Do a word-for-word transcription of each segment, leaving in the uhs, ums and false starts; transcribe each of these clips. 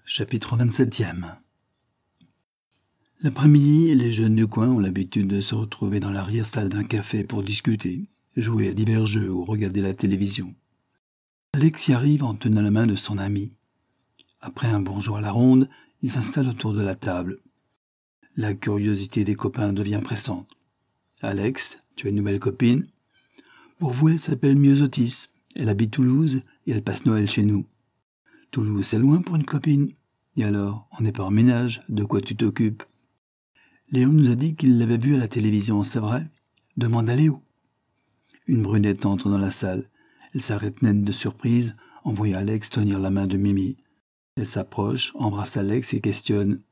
Chapitre vingt-septième. L'après-midi, les jeunes du coin ont l'habitude de se retrouver dans l'arrière-salle d'un café pour discuter, jouer à divers jeux ou regarder la télévision. Alex y arrive en tenant la main de son ami. Après un bonjour à la ronde, ils s'installent autour de la table. La curiosité des copains devient pressante. « Alex, tu as une nouvelle copine ?»« Pour vous, elle s'appelle Myosotis. Elle habite Toulouse et elle passe Noël chez nous. »« Toulouse, c'est loin pour une copine. Et alors, on n'est pas en ménage, de quoi tu t'occupes ?»« Léon nous a dit qu'il l'avait vue à la télévision, c'est vrai ? Demande à Léo. » Une brunette entre dans la salle. Elle s'arrête net de surprise en voyant Alex tenir la main de Mimi. Elle s'approche, embrasse Alex et questionne.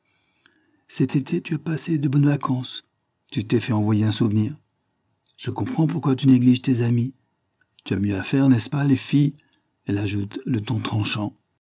« Cet été, tu as passé de bonnes vacances. Tu t'es fait envoyer un souvenir. Je comprends pourquoi tu négliges tes amis. Tu as mieux à faire, n'est-ce pas, les filles ?» Elle ajoute, le ton tranchant.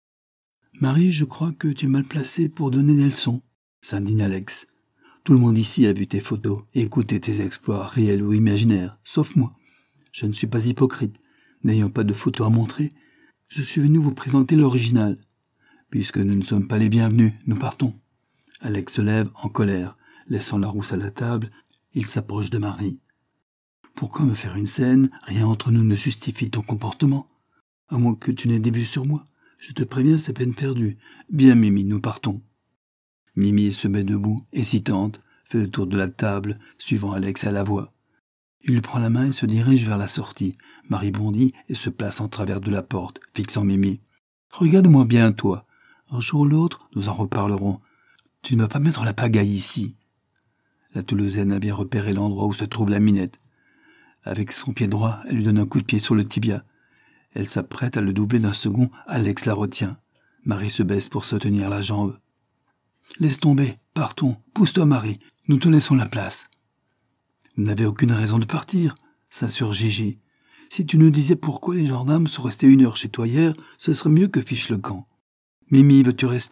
« Marie, je crois que tu es mal placée pour donner des leçons, » s'indigne Alex. « Tout le monde ici a vu tes photos et écouté tes exploits réels ou imaginaires, sauf moi. Je ne suis pas hypocrite. N'ayant pas de photos à montrer, je suis venu vous présenter l'original. Puisque nous ne sommes pas les bienvenus, nous partons. » Alex se lève en colère. Laissant la rousse à la table, il s'approche de Marie. « Pourquoi me faire une scène ? Rien entre nous ne justifie ton comportement. À moins que tu n'aies des vues sur moi. Je te préviens, c'est peine perdue. Bien, Mimi, nous partons. » Mimi se met debout, hésitante, fait le tour de la table, suivant Alex à la voix. Il lui prend la main et se dirige vers la sortie. Marie bondit et se place en travers de la porte, fixant Mimi. « Regarde-moi bien, toi. Un jour ou l'autre, nous en reparlerons. Tu ne vas pas mettre la pagaille ici. » La Toulousaine a bien repéré l'endroit où se trouve la minette. Avec son pied droit, elle lui donne un coup de pied sur le tibia. Elle s'apprête à le doubler d'un second, Alex la retient. Marie se baisse pour se tenir la jambe. « Laisse tomber, partons, pousse-toi Marie, nous te laissons la place. »« Vous n'avez aucune raison de partir, » s'assure Gigi. « Si tu nous disais pourquoi les gendarmes sont restés une heure chez toi hier, ce serait mieux que fiche le camp. Mimi, veux-tu rester ?»«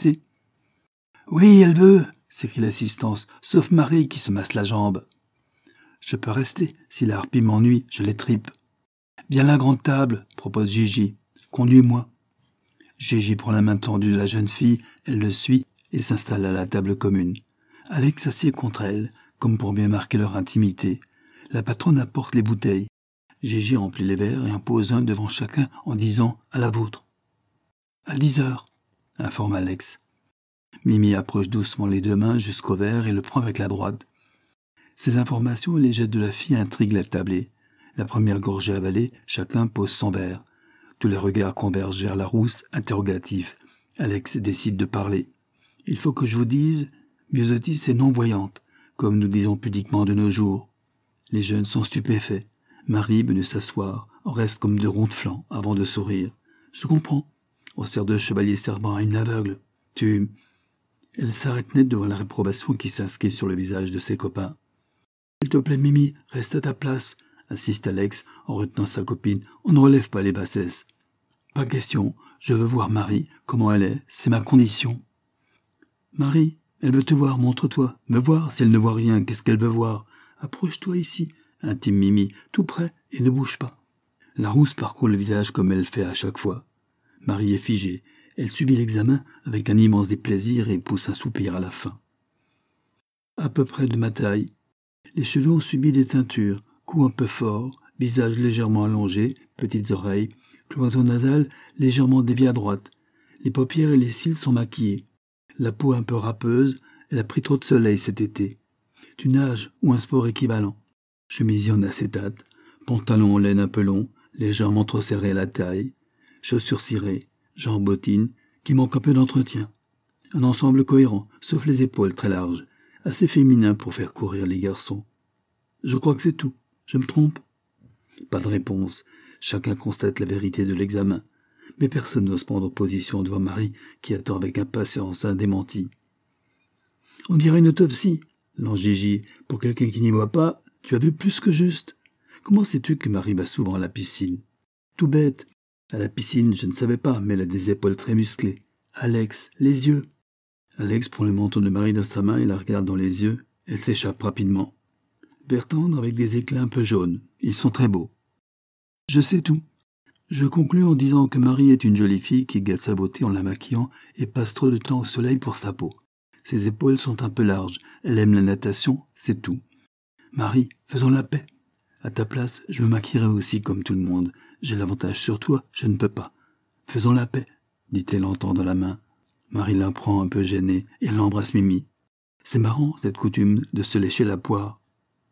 Oui, elle veut !» s'écrie l'assistance, sauf Marie qui se masse la jambe. « Je peux rester, si la harpie m'ennuie, je les tripe. »« Viens à la grande table, » propose Gigi. « Conduis-moi. » Gigi prend la main tendue de la jeune fille, elle le suit et s'installe à la table commune. Alex s'assied contre elle, comme pour bien marquer leur intimité. La patronne apporte les bouteilles. Gigi remplit les verres et en pose un devant chacun en disant « à la vôtre ». « À dix heures », informe Alex. Mimi approche doucement les deux mains jusqu'au verre et le prend avec la droite. Ces informations et les gestes de la fille intriguent la tablée. La première gorgée avalée, chacun pose son verre. Tous les regards convergent vers la rousse, interrogatif. Alex décide de parler. « Il faut que je vous dise, Myosotis est non-voyante, comme nous disons pudiquement de nos jours. » Les jeunes sont stupéfaits. Marie, venue s'asseoir, en reste comme de ronds de flanc avant de sourire. « Je comprends. On sert de chevalier servant à une aveugle. Tu... » Elle s'arrête net devant la réprobation qui s'inscrit sur le visage de ses copains. « S'il te plaît, Mimi, reste à ta place, » insiste Alex en retenant sa copine. « On ne relève pas les bassesses. »« Pas question, je veux voir Marie, comment elle est, c'est ma condition. »« Marie, elle veut te voir, montre-toi. Me voir, si elle ne voit rien, qu'est-ce qu'elle veut voir ? Approche-toi ici, » intime Mimi, tout près, et ne bouge pas. La rousse parcourt le visage comme elle fait à chaque fois. Marie est figée. Elle subit l'examen avec un immense déplaisir et pousse un soupir à la fin. À peu près de ma taille. Les cheveux ont subi des teintures, cou un peu fort, visage légèrement allongé, petites oreilles, cloison nasale légèrement déviée à droite. Les paupières et les cils sont maquillés. La peau un peu râpeuse, elle a pris trop de soleil cet été. Tu nages ou un sport équivalent. Chemisier en acétate, pantalon en laine un peu long, légèrement trop serré à la taille, chaussures cirées, genre bottines, qui manquent un peu d'entretien. Un ensemble cohérent, sauf les épaules très larges, assez féminin pour faire courir les garçons. Je crois que c'est tout. Je me trompe ? Pas de réponse. Chacun constate la vérité de l'examen. Mais personne n'ose prendre position devant Marie, qui attend avec impatience un démenti. « On dirait une autopsie, » lance Gigi. « Pour quelqu'un qui n'y voit pas, tu as vu plus que juste. Comment sais-tu que Marie va souvent à la piscine ? Tout bête. À la piscine, je ne savais pas, mais elle a des épaules très musclées. Alex, les yeux. » Alex prend le menton de Marie dans sa main et la regarde dans les yeux. Elle s'échappe rapidement. Vert tendre avec des éclats un peu jaunes. Ils sont très beaux. « Je sais tout. Je conclus en disant que Marie est une jolie fille qui gâte sa beauté en la maquillant et passe trop de temps au soleil pour sa peau. Ses épaules sont un peu larges, elle aime la natation, c'est tout. Marie, faisons la paix. À ta place, je me maquillerai aussi comme tout le monde. J'ai l'avantage sur toi, je ne peux pas. Faisons la paix, dit-elle en tendant la main. Marie la prend un peu gênée et elle embrasse Mimi. C'est marrant, cette coutume de se lécher la poire.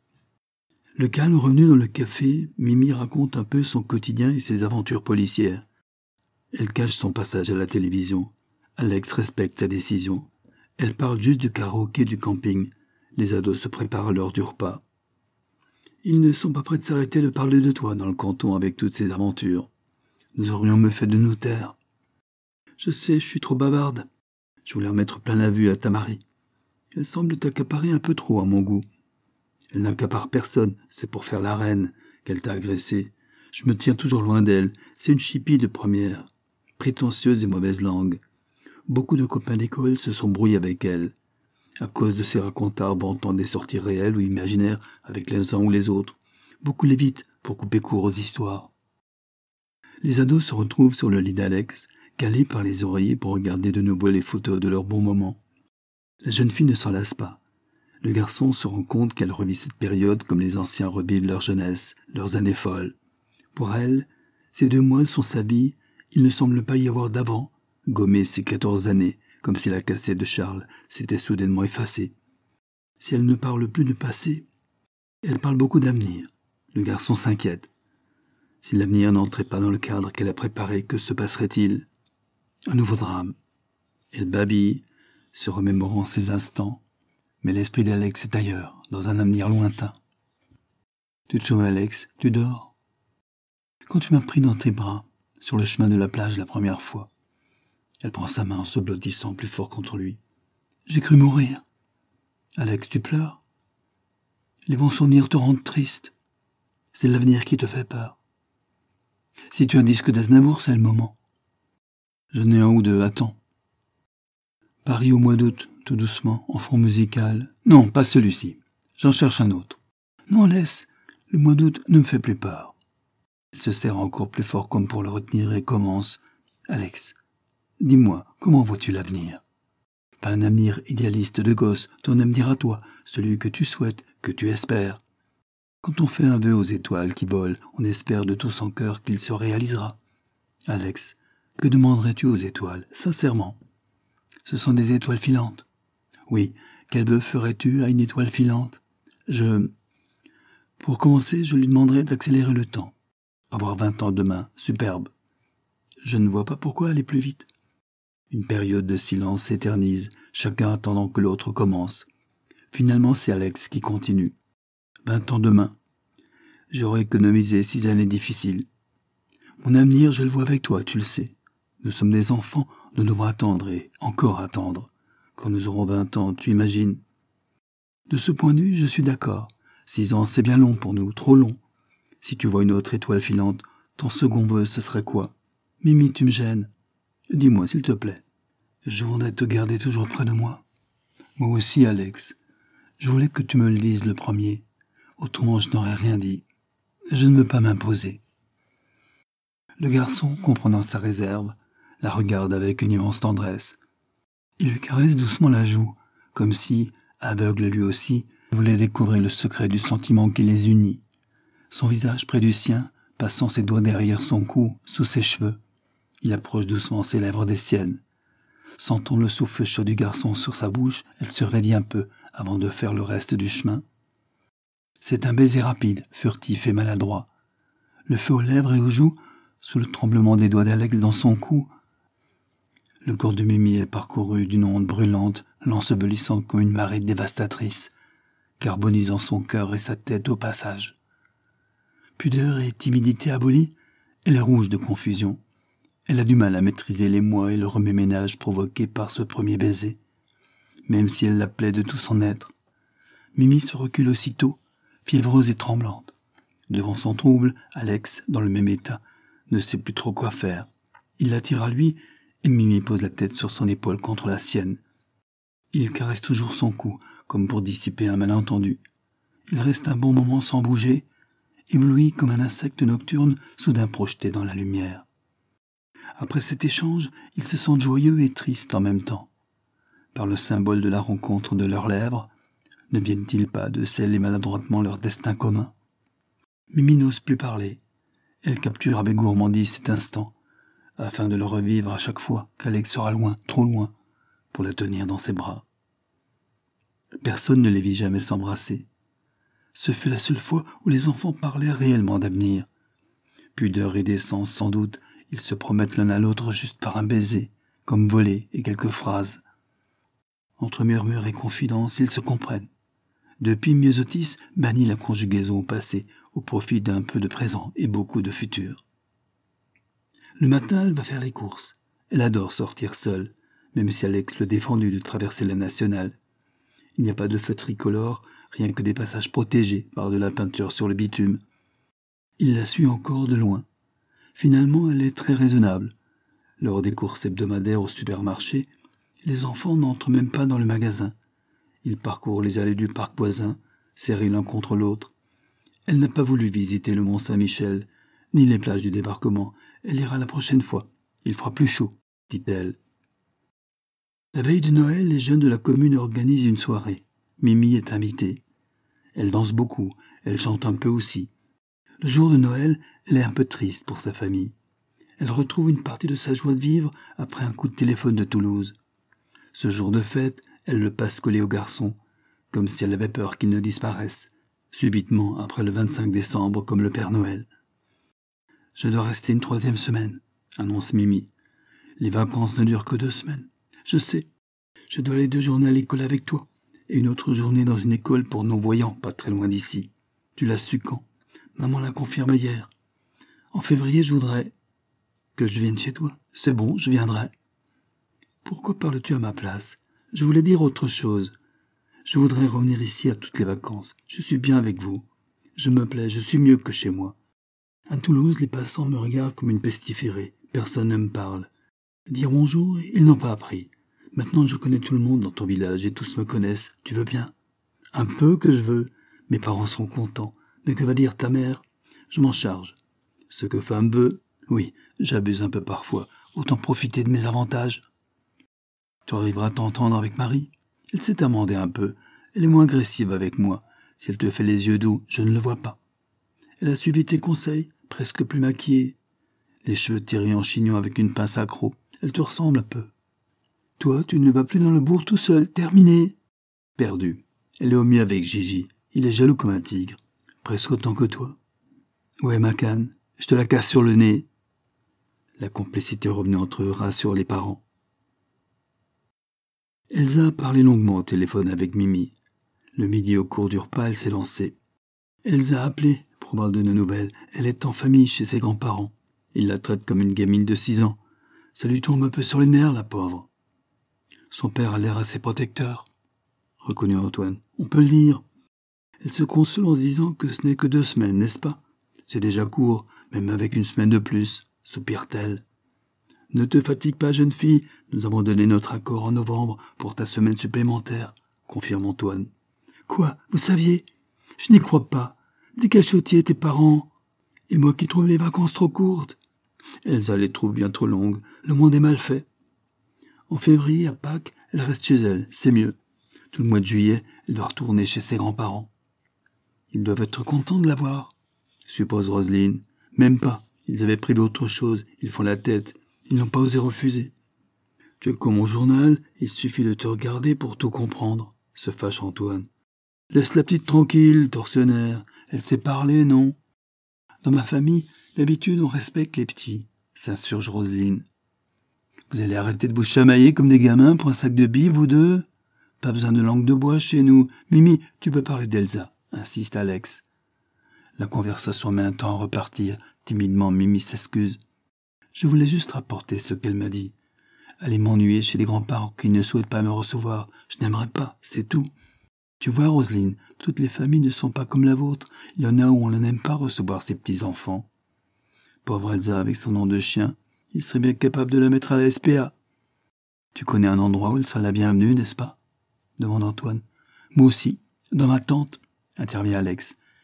Le calme revenu dans le café, Mimi raconte un peu son quotidien et ses aventures policières. Elle cache son passage à la télévision. Alex respecte sa décision. Elle parle juste du karaoké du camping. Les ados se préparent l'heure du repas. Ils ne sont pas prêts de s'arrêter de parler de toi dans le canton avec toutes ces aventures. Nous aurions mieux fait de nous taire. Je sais, je suis trop bavarde. Je voulais remettre plein la vue à ta Marie. Elle semble t'accaparer un peu trop à mon goût. Elle n'accapare personne, c'est pour faire la reine qu'elle t'a agressée. Je me tiens toujours loin d'elle, c'est une chipie de première, prétentieuse et mauvaise langue. Beaucoup de copains d'école se sont brouillés avec elle, à cause de ses racontars vantant des sorties réelles ou imaginaires avec les uns ou les autres. Beaucoup l'évitent pour couper court aux histoires. Les ados se retrouvent sur le lit d'Alex, calés par les oreillers pour regarder de nouveau les photos de leurs bons moments. La jeune fille ne s'en lasse pas. Le garçon se rend compte qu'elle revit cette période comme les anciens revivent leur jeunesse, leurs années folles. Pour elle, ces deux mois sont sa vie, il ne semble pas y avoir d'avant, gommer ces quatorze années, comme si la cassette de Charles s'était soudainement effacée. Si elle ne parle plus de passé, elle parle beaucoup d'avenir. Le garçon s'inquiète. Si l'avenir n'entrait pas dans le cadre qu'elle a préparé, que se passerait-il? Un nouveau drame. Elle babille, se remémorant ces instants, mais l'esprit d'Alex est ailleurs, dans un avenir lointain. Tu te souviens, Alex, tu dors? Quand tu m'as pris dans tes bras, sur le chemin de la plage la première fois, elle prend sa main en se blottissant plus fort contre lui. J'ai cru mourir. Alex, tu pleures? Les bons souvenirs te rendent triste. C'est l'avenir qui te fait peur. Si tu as un disque d'Aznavour, c'est le moment. J'en ai un ou deux, attends. Paris au mois d'août, tout doucement, en fond musical. Non, pas celui-ci. J'en cherche un autre. Non, laisse. Le mois d'août ne me fait plus peur. Elle se serre encore plus fort comme pour le retenir et commence. Alex, dis-moi, comment vois-tu l'avenir? Pas un avenir idéaliste de gosse, ton avenir à toi, celui que tu souhaites, que tu espères. Quand on fait un vœu aux étoiles qui volent, on espère de tout son cœur qu'il se réalisera. Alex, que demanderais-tu aux étoiles, sincèrement? Ce sont des étoiles filantes. Oui, quel vœu ferais-tu à une étoile filante? Je... Pour commencer, je lui demanderais d'accélérer le temps. Avoir vingt ans demain, superbe. Je ne vois pas pourquoi aller plus vite. Une période de silence s'éternise, chacun attendant que l'autre commence. Finalement, c'est Alex qui continue. Vingt ans demain. J'aurais économisé six années difficiles. Mon avenir, je le vois avec toi, tu le sais. Nous sommes des enfants, nous devons attendre et encore attendre. Quand nous aurons vingt ans, tu imagines? De ce point de vue, je suis d'accord. Six ans, c'est bien long pour nous, trop long. Si tu vois une autre étoile filante, ton second vœu, ce serait quoi? Mimi, tu me gênes. Dis-moi, s'il te plaît. Je voudrais te garder toujours près de moi. Moi aussi, Alex. Je voulais que tu me le dises le premier. Autrement, je n'aurais rien dit. Je ne veux pas m'imposer. Le garçon, comprenant sa réserve, la regarde avec une immense tendresse. Il lui caresse doucement la joue, comme si, aveugle lui aussi, il voulait découvrir le secret du sentiment qui les unit. Son visage près du sien, passant ses doigts derrière son cou, sous ses cheveux. Il approche doucement ses lèvres des siennes. Sentant le souffle chaud du garçon sur sa bouche, elle se raidit un peu avant de faire le reste du chemin. C'est un baiser rapide, furtif et maladroit. Le feu aux lèvres et aux joues, sous le tremblement des doigts d'Alex dans son cou. Le corps de Mimi est parcouru d'une onde brûlante, l'ensevelissant comme une marée dévastatrice, carbonisant son cœur et sa tête au passage. Pudeur et timidité abolies, elle est rouge de confusion. Elle a du mal à maîtriser l'émoi et le remue-ménage provoqués par ce premier baiser, même si elle l'appelait de tout son être. Mimi se recule aussitôt, fiévreuse et tremblante. Devant son trouble, Alex, dans le même état, ne sait plus trop quoi faire. Il l'attire à lui, et Mimi pose la tête sur son épaule contre la sienne. Il caresse toujours son cou, comme pour dissiper un malentendu. Il reste un bon moment sans bouger, ébloui comme un insecte nocturne soudain projeté dans la lumière. Après cet échange, ils se sentent joyeux et tristes en même temps. Par le symbole de la rencontre de leurs lèvres, ne viennent-ils pas de sceller maladroitement leur destin commun? Mimi n'ose plus parler. Elle capture avec gourmandise cet instant, afin de le revivre à chaque fois qu'Alex sera loin, trop loin, pour la tenir dans ses bras. Personne ne les vit jamais s'embrasser. Ce fut la seule fois où les enfants parlaient réellement d'avenir. Pudeur et décence, sans doute, ils se promettent l'un à l'autre juste par un baiser, comme volés et quelques phrases. Entre murmures et confidences, ils se comprennent. Depuis, Myosotis bannit la conjugaison au passé, au profit d'un peu de présent et beaucoup de futur. Le matin, elle va faire les courses. Elle adore sortir seule, même si Alex le défendu de traverser la nationale. Il n'y a pas de feu tricolore, rien que des passages protégés par de la peinture sur le bitume. Il la suit encore de loin. Finalement, elle est très raisonnable. Lors des courses hebdomadaires au supermarché, les enfants n'entrent même pas dans le magasin. Ils parcourent les allées du parc voisin, serrés l'un contre l'autre. Elle n'a pas voulu visiter le Mont Saint-Michel, ni les plages du débarquement. Elle ira la prochaine fois. Il fera plus chaud, dit-elle. La veille de Noël, les jeunes de la commune organisent une soirée. Mimi est invitée. Elle danse beaucoup, elle chante un peu aussi. Le jour de Noël, elle est un peu triste pour sa famille. Elle retrouve une partie de sa joie de vivre après un coup de téléphone de Toulouse. Ce jour de fête, elle le passe collé au garçon, comme si elle avait peur qu'il ne disparaisse, subitement après le vingt-cinq décembre comme le Père Noël. « Je dois rester une troisième semaine », annonce Mimi. « Les vacances ne durent que deux semaines. Je sais, je dois aller deux journées à l'école avec toi, et une autre journée dans une école pour non-voyants, pas très loin d'ici. Tu l'as su quand? Maman l'a confirmé hier. En février, je voudrais que je vienne chez toi. C'est bon, je viendrai. » Pourquoi parles-tu à ma place? Je voulais dire autre chose. Je voudrais revenir ici à toutes les vacances. Je suis bien avec vous. Je me plais, je suis mieux que chez moi. À Toulouse, les passants me regardent comme une pestiférée. Personne ne me parle. Dire bonjour, ils n'ont pas appris. Maintenant, je connais tout le monde dans ton village et tous me connaissent. Tu veux bien? Un peu que je veux. Mes parents seront contents. Mais que va dire ta mère? Je m'en charge. Ce que femme veut, oui, j'abuse un peu parfois. Autant profiter de mes avantages. Tu arriveras à t'entendre avec Marie? Elle s'est amendée un peu. Elle est moins agressive avec moi. Si elle te fait les yeux doux, je ne le vois pas. Elle a suivi tes conseils, presque plus maquillée. Les cheveux tirés en chignon avec une pince accro. Elle te ressemble un peu. Toi, tu ne vas plus dans le bourg tout seul. Terminé. Perdu. Elle est au mieux avec Gigi. Il est jaloux comme un tigre. Presque autant que toi. Ouais, ma canne, je te la casse sur le nez. La complicité revenue entre eux rassure les parents. Elsa a parlé longuement au téléphone avec Mimi. Le midi, au cours du repas, elle s'est lancée. Elsa a appelé pour avoir de nos nouvelles. Elle est en famille chez ses grands-parents. Ils la traitent comme une gamine de six ans. Ça lui tombe un peu sur les nerfs, la pauvre. Son père a l'air assez protecteur. Reconnut Antoine. On peut le dire. Elle se console en se disant que ce n'est que deux semaines, n'est-ce pas? C'est déjà court, même avec une semaine de plus, soupire-t-elle. Ne te fatigue pas, jeune fille, nous avons donné notre accord en novembre pour ta semaine supplémentaire, confirme Antoine. Quoi, vous saviez? Je n'y crois pas. Des cachotiers, tes parents. Et moi qui trouve les vacances trop courtes. Elsa les trouve bien trop longues, le monde est mal fait. En février, à Pâques, elle reste chez elle, c'est mieux. Tout le mois de juillet, elle doit retourner chez ses grands-parents. Ils doivent être contents de la voir, suppose Roselyne. Même pas, ils avaient prévu autre chose, ils font la tête. Ils n'ont pas osé refuser. Tu es comme mon journal, il suffit de te regarder pour tout comprendre, se fâche Antoine. Laisse la petite tranquille, tortionnaire. Elle sait parler, non? Dans ma famille, d'habitude, on respecte les petits, s'insurge Roselyne. Vous allez arrêter de vous chamailler comme des gamins pour un sac de billes, vous deux? Pas besoin de langue de bois chez nous. Mimi, tu peux parler d'Elsa, insiste Alex. La conversation met un temps à repartir. Timidement, Mimi s'excuse. Je voulais juste rapporter ce qu'elle m'a dit. Aller m'ennuyer chez des grands-parents qui ne souhaitent pas me recevoir. Je n'aimerais pas, c'est tout. Tu vois, Roselyne, toutes les familles ne sont pas comme la vôtre. Il y en a où on n'aime pas recevoir ses petits-enfants. Pauvre Elsa avec son nom de chien, il serait bien capable de la mettre à la S P A. Tu connais un endroit où elle sera la bienvenue, n'est-ce pas? Demande Antoine. Moi aussi, dans ma tente, intervient Alex.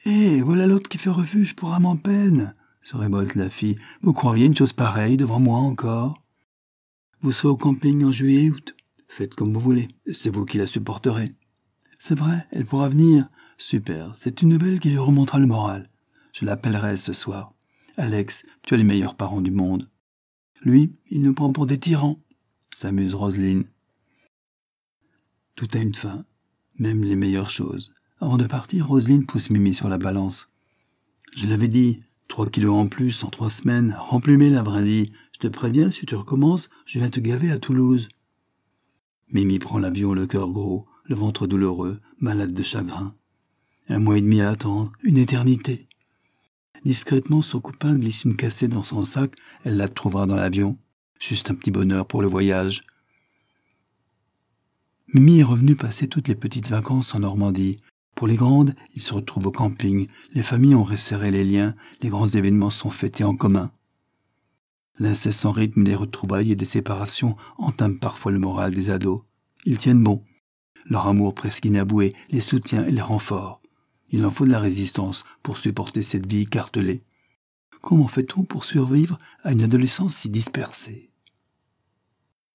Hé, voilà l'autre qui fait refuge pour âme en peine, se révolte la fille. Vous croiriez une chose pareille devant moi encore? Vous serez au camping en juillet et août. Faites comme vous voulez, c'est vous qui la supporterez. C'est vrai, elle pourra venir. Super, c'est une nouvelle qui lui remontera le moral. Je l'appellerai ce soir. Alex, tu as les meilleurs parents du monde. Lui, il nous prend pour des tyrans, s'amuse Roselyne. Tout a une fin, même les meilleures choses. Avant de partir, Roselyne pousse Mimi sur la balance. Je l'avais dit, trois kilos en plus en trois semaines, remplumé la brindille. Je te préviens, si tu recommences, je viens te gaver à Toulouse. Mimi prend l'avion, le cœur gros, le ventre douloureux, malade de chagrin. Un mois et demi à attendre, une éternité. Discrètement, son copain glisse une cassette dans son sac, elle la trouvera dans l'avion. Juste un petit bonheur pour le voyage. Mimi est revenue passer toutes les petites vacances en Normandie. Pour les grandes, ils se retrouvent au camping, les familles ont resserré les liens, les grands événements sont fêtés en commun. L'incessant rythme des retrouvailles et des séparations entame parfois le moral des ados. Ils tiennent bon. Leur amour presque inavoué les soutient et les rend forts. Il en faut de la résistance pour supporter cette vie écartelée. Comment fait-on pour survivre à une adolescence si dispersée ?